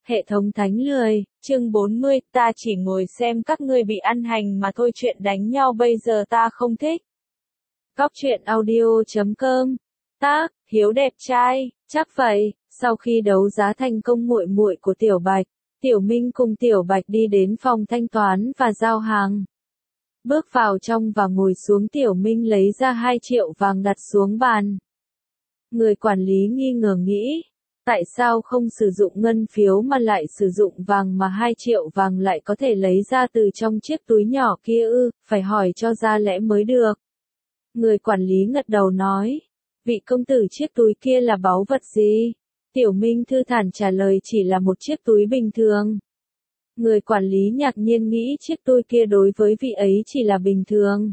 Hệ thống thánh lười, chương 40, ta chỉ ngồi xem các ngươi bị ăn hành mà thôi, chuyện đánh nhau bây giờ ta không thích. Góc truyện audio.com. Tác, Hiếu đẹp trai, chắc vậy. Sau khi đấu giá thành công muội muội của Tiểu Bạch, Tiểu Minh cùng Tiểu Bạch đi đến phòng thanh toán và giao hàng. Bước vào trong và ngồi xuống, Tiểu Minh lấy ra 2 triệu vàng đặt xuống bàn. Người quản lý nghi ngờ nghĩ, tại sao không sử dụng ngân phiếu mà lại sử dụng vàng, mà 2 triệu vàng lại có thể lấy ra từ trong chiếc túi nhỏ kia ư, phải hỏi cho ra lẽ mới được. Người quản lý gật đầu nói, vị công tử, chiếc túi kia là báu vật gì? Tiểu Minh thư thản trả lời, chỉ là một chiếc túi bình thường. Người quản lý ngạc nhiên nghĩ chiếc túi kia đối với vị ấy chỉ là bình thường.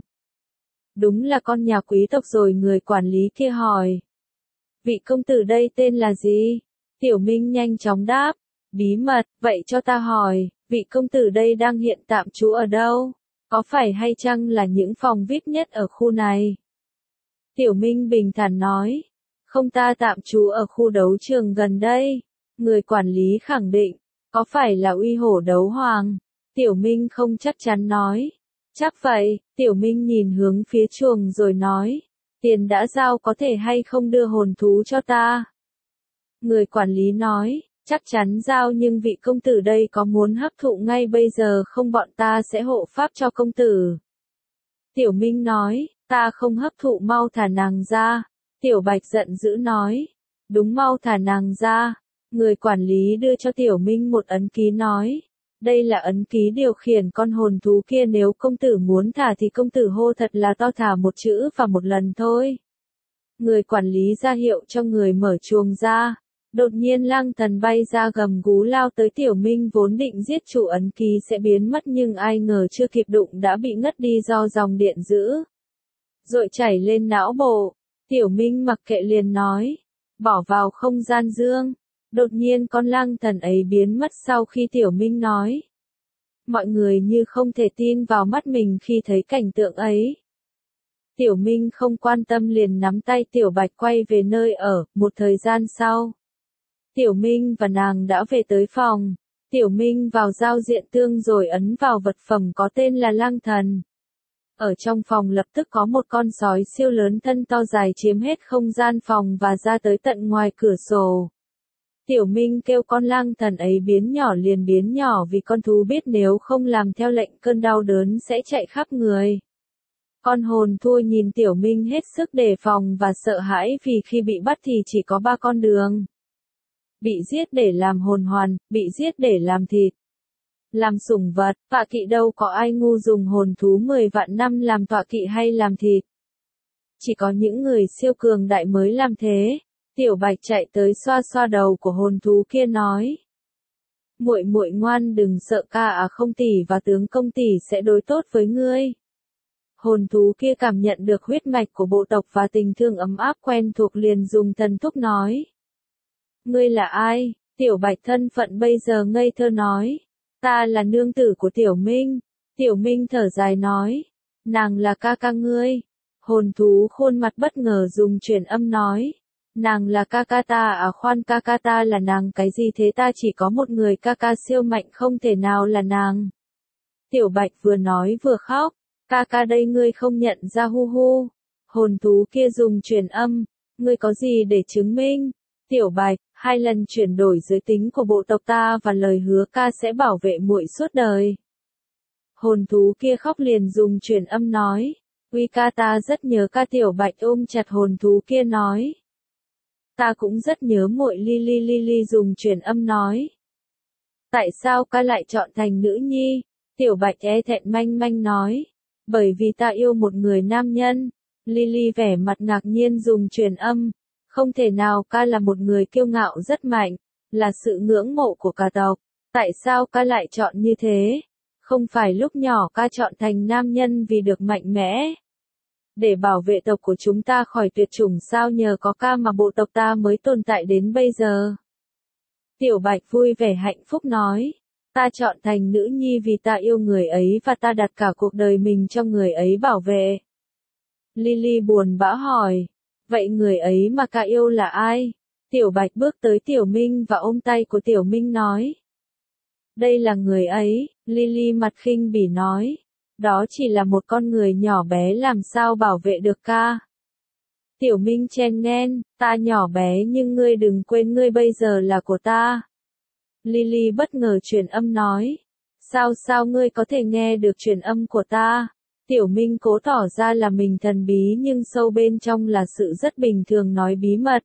Đúng là con nhà quý tộc rồi. Người quản lý kia hỏi, vị công tử đây tên là gì? Tiểu Minh nhanh chóng đáp, bí mật. Vậy cho ta hỏi, vị công tử đây đang hiện tạm trú ở đâu? Có phải hay chăng là những phòng VIP nhất ở khu này? Tiểu Minh bình thản nói, không, ta tạm trú ở khu đấu trường gần đây. Người quản lý khẳng định, có phải là Uy Hổ Đấu Hoàng? Tiểu Minh không chắc chắn nói, chắc vậy. Tiểu Minh nhìn hướng phía chuồng rồi nói, tiền đã giao, có thể hay không đưa hồn thú cho ta? Người quản lý nói, chắc chắn giao, nhưng vị công tử đây có muốn hấp thụ ngay bây giờ không? Bọn ta sẽ hộ pháp cho công tử. Tiểu Minh nói, ta không hấp thụ, mau thả nàng ra. Tiểu Bạch giận dữ nói, đúng, mau thả nàng ra. Người quản lý đưa cho Tiểu Minh một ấn ký nói, đây là ấn ký điều khiển con hồn thú kia, nếu công tử muốn thả thì công tử hô thật là to, thả một chữ và một lần thôi. Người quản lý ra hiệu cho người mở chuồng ra. Đột nhiên Lang Thần bay ra gầm gú lao tới Tiểu Minh, vốn định giết chủ ấn ký sẽ biến mất, nhưng ai ngờ chưa kịp đụng đã bị ngất đi do dòng điện dữ dội chảy lên não bộ. Tiểu Minh mặc kệ liền nói, bỏ vào không gian dương. Đột nhiên con Lang Thần ấy biến mất sau khi Tiểu Minh nói. Mọi người như không thể tin vào mắt mình khi thấy cảnh tượng ấy. Tiểu Minh không quan tâm liền nắm tay Tiểu Bạch quay về nơi ở. Một thời gian sau, Tiểu Minh và nàng đã về tới phòng. Tiểu Minh vào giao diện tương rồi ấn vào vật phẩm có tên là Lang Thần. Ở trong phòng lập tức có một con sói siêu lớn thân to dài chiếm hết không gian phòng và ra tới tận ngoài cửa sổ. Tiểu Minh kêu con Lang Thần ấy biến nhỏ liền biến nhỏ, vì con thú biết nếu không làm theo lệnh cơn đau đớn sẽ chạy khắp người. Con hồn thua nhìn Tiểu Minh hết sức đề phòng và sợ hãi, vì khi bị bắt thì chỉ có 3 con đường. Bị giết để làm hồn hoàn, bị giết để làm thịt, làm sủng vật. Tọa kỵ đâu có ai ngu dùng hồn thú 10 vạn năm làm tọa kỵ hay làm thịt. Chỉ có những người siêu cường đại mới làm thế. Tiểu Bạch chạy tới xoa xoa đầu của hồn thú kia nói, muội muội ngoan, đừng sợ, ca không, tỷ và tướng công tỷ sẽ đối tốt với ngươi. Hồn thú kia cảm nhận được huyết mạch của bộ tộc và tình thương ấm áp quen thuộc liền dùng thần thúc nói, ngươi là ai? Tiểu Bạch thân phận bây giờ ngây thơ nói, ta là nương tử của Tiểu Minh. Tiểu Minh thở dài nói, nàng là ca ca ngươi. Hồn thú khuôn mặt bất ngờ dùng truyền âm nói, nàng là ca ca ta khoan, ca ca ta là nàng cái gì thế? Ta chỉ có một người ca ca siêu mạnh, không thể nào là nàng. Tiểu Bạch vừa nói vừa khóc, ca ca đây ngươi không nhận ra, hu hu. Hồn thú kia dùng truyền âm, ngươi có gì để chứng minh? Tiểu Bạch, 2 lần chuyển đổi giới tính của bộ tộc ta và lời hứa ca sẽ bảo vệ muội suốt đời. Hồn thú kia khóc liền dùng truyền âm nói, uy ca, ta rất nhớ ca. Tiểu Bạch ôm chặt hồn thú kia nói, ta cũng rất nhớ muội. Lily dùng truyền âm nói, tại sao ca lại chọn thành nữ nhi? Tiểu Bạch e thẹn manh manh nói, bởi vì ta yêu một người nam nhân. Lily vẻ mặt ngạc nhiên dùng truyền âm, không thể nào, ca là một người kiêu ngạo rất mạnh, là sự ngưỡng mộ của cả tộc. Tại sao ca lại chọn như thế? Không phải lúc nhỏ ca chọn thành nam nhân vì được mạnh mẽ, để bảo vệ tộc của chúng ta khỏi tuyệt chủng sao? Nhờ có ca mà bộ tộc ta mới tồn tại đến bây giờ. Tiểu Bạch vui vẻ hạnh phúc nói, ta chọn thành nữ nhi vì ta yêu người ấy và ta đặt cả cuộc đời mình cho người ấy bảo vệ. Lily buồn bã hỏi, vậy người ấy mà ca yêu là ai? Tiểu Bạch bước tới Tiểu Minh và ôm tay của Tiểu Minh nói, Đây là người ấy, Lily mặt khinh bỉ nói. Đó chỉ là một con người nhỏ bé làm sao bảo vệ được ca. Tiểu Minh chen nhen, ta nhỏ bé nhưng ngươi đừng quên ngươi bây giờ là của ta. Lily bất ngờ truyền âm nói. Sao ngươi có thể nghe được truyền âm của ta? Tiểu Minh cố tỏ ra là mình thần bí nhưng sâu bên trong là sự rất bình thường nói bí mật.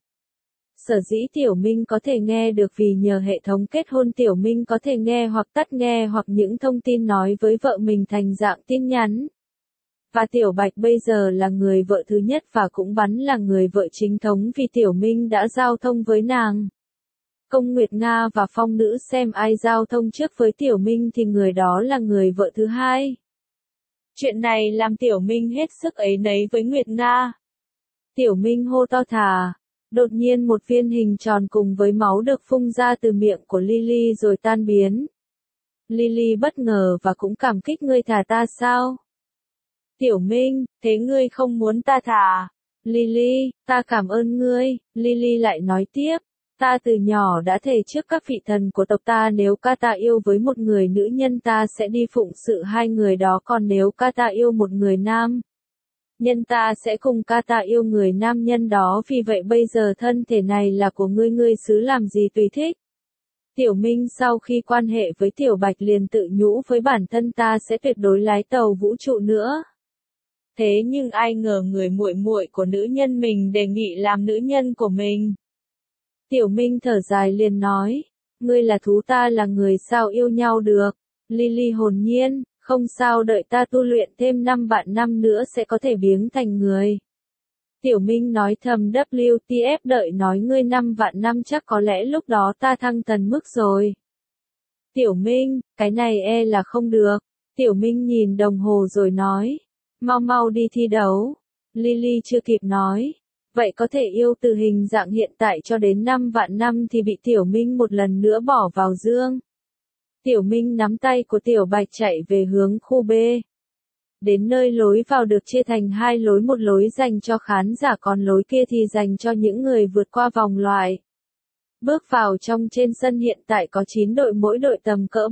Sở dĩ Tiểu Minh có thể nghe được vì nhờ hệ thống kết hôn Tiểu Minh có thể nghe hoặc tắt nghe hoặc những thông tin nói với vợ mình thành dạng tin nhắn. Và Tiểu Bạch bây giờ là người vợ thứ nhất và cũng bắn là người vợ chính thống vì Tiểu Minh đã giao thông với nàng. Công Nguyệt Nga và Phong Nữ xem ai giao thông trước với Tiểu Minh thì người đó là người vợ thứ hai. Chuyện này làm Tiểu Minh hết sức áy náy với Nguyệt Nga. Tiểu Minh hô to thà. Đột nhiên một viên hình tròn cùng với máu được phun ra từ miệng của Lily rồi tan biến. Lily bất ngờ và cũng cảm kích ngươi thả ta sao? Tiểu Minh, thế ngươi không muốn ta thả? Lily, ta cảm ơn ngươi. Lily lại nói tiếp. Ta từ nhỏ đã thề trước các vị thần của tộc ta nếu ca ta yêu với một người nữ nhân ta sẽ đi phụng sự hai người đó còn nếu ca ta yêu một người nam nhân ta sẽ cùng ca ta yêu người nam nhân đó vì vậy bây giờ thân thể này là của ngươi ngươi xứ làm gì tùy thích. Tiểu Minh sau khi quan hệ với Tiểu Bạch liền tự nhủ với bản thân ta sẽ tuyệt đối lái tàu vũ trụ nữa. Thế nhưng ai ngờ người muội muội của nữ nhân mình đề nghị làm nữ nhân của mình. Tiểu Minh thở dài liền nói, ngươi là thú ta là người sao yêu nhau được. Lily hồn nhiên, không sao đợi ta tu luyện thêm 5 vạn năm nữa sẽ có thể biến thành người. Tiểu Minh nói thầm WTF đợi nói ngươi 5 vạn năm chắc có lẽ lúc đó ta thăng thần mức rồi. Tiểu Minh, cái này là không được. Tiểu Minh nhìn đồng hồ rồi nói, mau đi thi đấu. Lily chưa kịp nói. Vậy có thể yêu từ hình dạng hiện tại cho đến 5 vạn năm thì bị Tiểu Minh một lần nữa bỏ vào dương. Tiểu Minh nắm tay của Tiểu Bạch chạy về hướng khu B. Đến nơi lối vào được chia thành hai lối một lối dành cho khán giả còn lối kia thì dành cho những người vượt qua vòng loại. Bước vào trong trên sân hiện tại có 9 đội mỗi đội tầm cỡ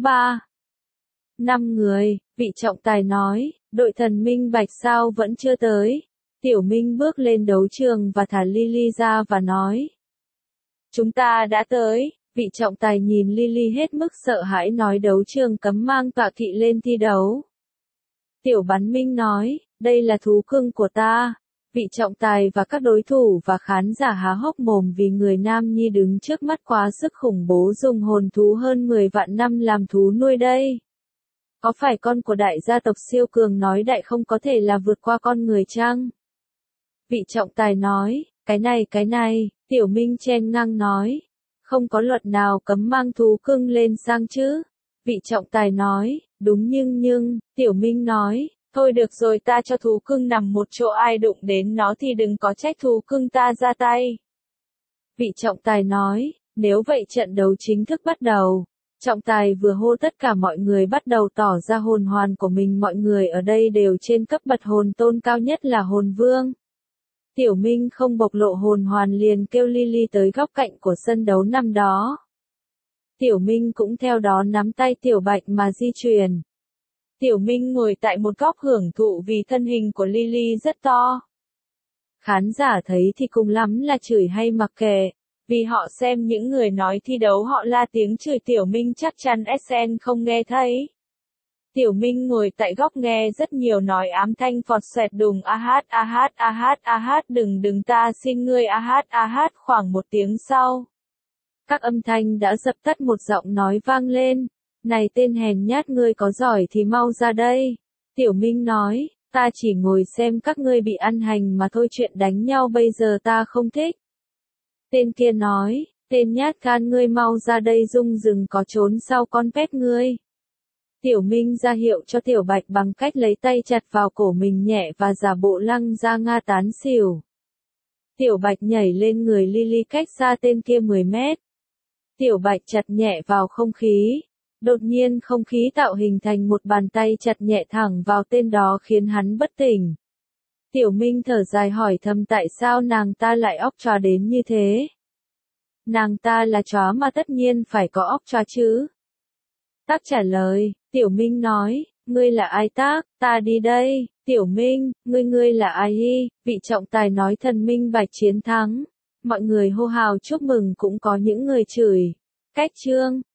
5 người, vị trọng tài nói, đội thần Minh Bạch sao vẫn chưa tới. Tiểu Minh bước lên đấu trường và thả Lily ra và nói. Chúng ta đã tới, vị trọng tài nhìn Lily hết mức sợ hãi nói đấu trường cấm mang tọa kỵ lên thi đấu. Tiểu Bắn Minh nói, đây là thú cưng của ta. Vị trọng tài và các đối thủ và khán giả há hốc mồm vì người nam nhi đứng trước mắt quá sức khủng bố dùng hồn thú hơn 10 vạn năm làm thú nuôi đây. Có phải con của đại gia tộc siêu cường nói đại không có thể là vượt qua con người chăng? Vị trọng tài nói, cái này, Tiểu Minh chen ngang nói. Không có luật nào cấm mang thú cưng lên sang chứ? Vị trọng tài nói, đúng nhưng, Tiểu Minh nói, thôi được rồi ta cho thú cưng nằm một chỗ ai đụng đến nó thì đừng có trách thú cưng ta ra tay. Vị trọng tài nói, nếu vậy trận đấu chính thức bắt đầu. Trọng tài vừa hô tất cả mọi người bắt đầu tỏ ra hồn hoàn của mình mọi người ở đây đều trên cấp bậc hồn tôn cao nhất là hồn vương. Tiểu Minh không bộc lộ hồn hoàn liền kêu Lily tới góc cạnh của sân đấu năm đó. Tiểu Minh cũng theo đó nắm tay Tiểu Bạch mà di chuyển. Tiểu Minh ngồi tại một góc hưởng thụ vì thân hình của Lily rất to. Khán giả thấy thì cùng lắm là chửi hay mặc kệ, vì họ xem những người nói thi đấu họ la tiếng chửi Tiểu Minh chắc chắn SN không nghe thấy. Tiểu Minh ngồi tại góc nghe rất nhiều nói ám thanh phọt xoẹt đùng đừng ta xin ngươi khoảng một tiếng sau. Các âm thanh đã dập tắt một giọng nói vang lên. Này tên hèn nhát ngươi có giỏi thì mau ra đây. Tiểu Minh nói, ta chỉ ngồi xem các ngươi bị ăn hành mà thôi chuyện đánh nhau bây giờ ta không thích. Tên kia nói, tên nhát gan ngươi mau ra đây rung rừng có trốn sau con pet ngươi. Tiểu Minh ra hiệu cho Tiểu Bạch bằng cách lấy tay chặt vào cổ mình nhẹ và giả bộ lăng ra nga tán xỉu. Tiểu Bạch nhảy lên người Lily cách xa tên kia 10 mét. Tiểu Bạch chặt nhẹ vào không khí. Đột nhiên không khí tạo hình thành một bàn tay chặt nhẹ thẳng vào tên đó khiến hắn bất tỉnh. Tiểu Minh thở dài hỏi thầm tại sao nàng ta lại óc chó đến như thế. Nàng ta là chó mà tất nhiên phải có óc chó chứ. Tác trả lời, Tiểu Minh nói, ngươi là ai Tác, ta đi đây, Tiểu Minh, ngươi là ai y, vị trọng tài nói thần minh bạch chiến thắng. Mọi người hô hào chúc mừng cũng có những người chửi. Cách chương